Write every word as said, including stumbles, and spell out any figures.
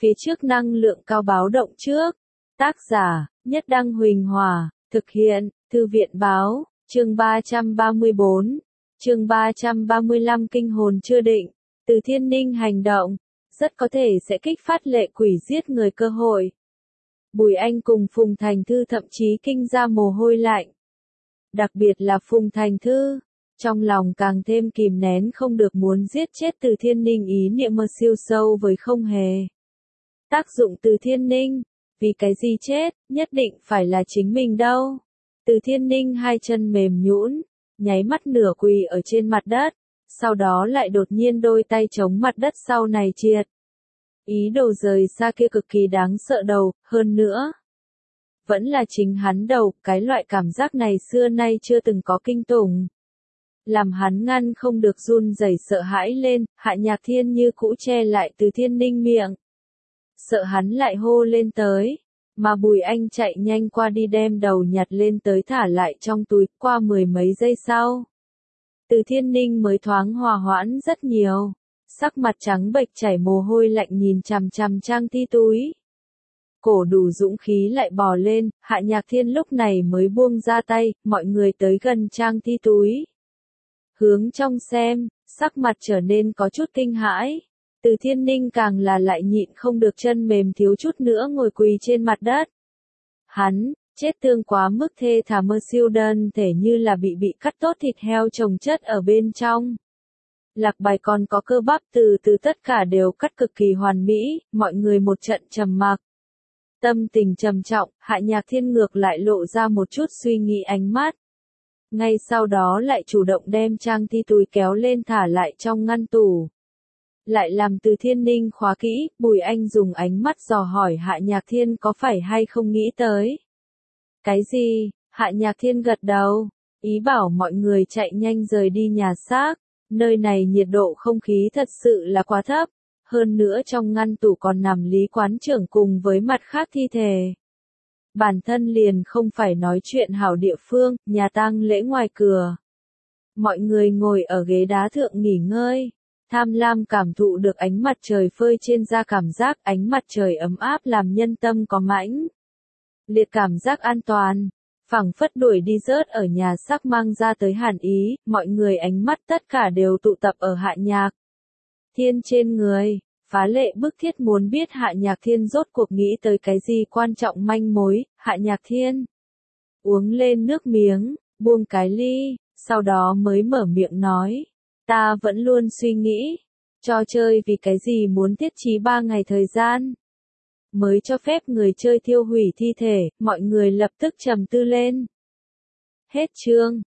phía trước năng lượng cao báo động trước. Tác giả, Nhất Đăng Huỳnh Hòa, thực hiện, Thư viện báo, chương ba trăm ba mươi bốn, chương ba trăm ba mươi lăm kinh hồn chưa định, Từ Thiên Ninh hành động, rất có thể sẽ kích phát lệ quỷ giết người cơ hội. Bùi Anh cùng Phùng Thành Thư thậm chí kinh ra mồ hôi lạnh. Đặc biệt là Phùng Thành Thư, trong lòng càng thêm kìm nén không được muốn giết chết Từ Thiên Ninh ý niệm mơ siêu sâu với không hề. Tác dụng Từ Thiên Ninh, vì cái gì chết, nhất định phải là chính mình đâu. Từ Thiên Ninh hai chân mềm nhũn, nháy mắt nửa quỳ ở trên mặt đất, sau đó lại đột nhiên đôi tay chống mặt đất sau này triệt. Ý đồ rời xa kia cực kỳ đáng sợ đầu, hơn nữa. Vẫn là chính hắn đầu, cái loại cảm giác này xưa nay chưa từng có kinh tủng. Làm hắn ngăn không được run rẩy sợ hãi lên, Hạ Nhạc Thiên như cũ che lại Từ Thiên Ninh miệng. Sợ hắn lại hô lên tới, mà Bùi Anh chạy nhanh qua đi đem đầu nhặt lên tới thả lại trong túi, qua mười mấy giây sau. Từ Thiên Ninh mới thoáng hòa hoãn rất nhiều, sắc mặt trắng bệch chảy mồ hôi lạnh nhìn chằm chằm trang thi túi. Cổ đủ dũng khí lại bò lên, Hạ Nhạc Thiên lúc này mới buông ra tay, mọi người tới gần trang thi túi. Hướng trong xem, sắc mặt trở nên có chút kinh hãi. Từ Thiên Ninh càng là lại nhịn không được chân mềm thiếu chút nữa ngồi quỳ trên mặt đất. Hắn, chết thương quá mức thê thảm mơ siêu đơn thể như là bị bị cắt tốt thịt heo chồng chất ở bên trong. Lạc bài còn có cơ bắp từ từ tất cả đều cắt cực kỳ hoàn mỹ, mọi người một trận trầm mặc. Tâm tình trầm trọng, Hạ Nhạc Thiên ngược lại lộ ra một chút suy nghĩ ánh mắt. Ngay sau đó lại chủ động đem trang thi túi kéo lên thả lại trong ngăn tủ. Lại làm Từ Thiên Ninh khóa kỹ, Bùi Anh dùng ánh mắt dò hỏi Hạ Nhạc Thiên có phải hay không nghĩ tới. Cái gì? Hạ Nhạc Thiên gật đầu, ý bảo mọi người chạy nhanh rời đi nhà xác, nơi này nhiệt độ không khí thật sự là quá thấp, hơn nữa trong ngăn tủ còn nằm Lý quán trưởng cùng với mặt khác thi thể. Bản thân liền không phải nói chuyện hảo địa phương, nhà tang lễ ngoài cửa. Mọi người ngồi ở ghế đá thượng nghỉ ngơi. Tham lam cảm thụ được ánh mặt trời phơi trên da cảm giác ánh mặt trời ấm áp làm nhân tâm có mãnh liệt cảm giác an toàn, phảng phất đuổi đi rớt ở nhà xác mang ra tới hàn ý, mọi người ánh mắt tất cả đều tụ tập ở Hạ Nhạc Thiên trên người, phá lệ bức thiết muốn biết Hạ Nhạc Thiên rốt cuộc nghĩ tới cái gì quan trọng manh mối. Hạ Nhạc Thiên uống lên nước miếng, buông cái ly, sau đó mới mở miệng nói. Ta vẫn luôn suy nghĩ, trò chơi vì cái gì muốn thiết trí ba ngày thời gian, mới cho phép người chơi thiêu hủy thi thể, mọi người lập tức trầm tư lên. Hết chương.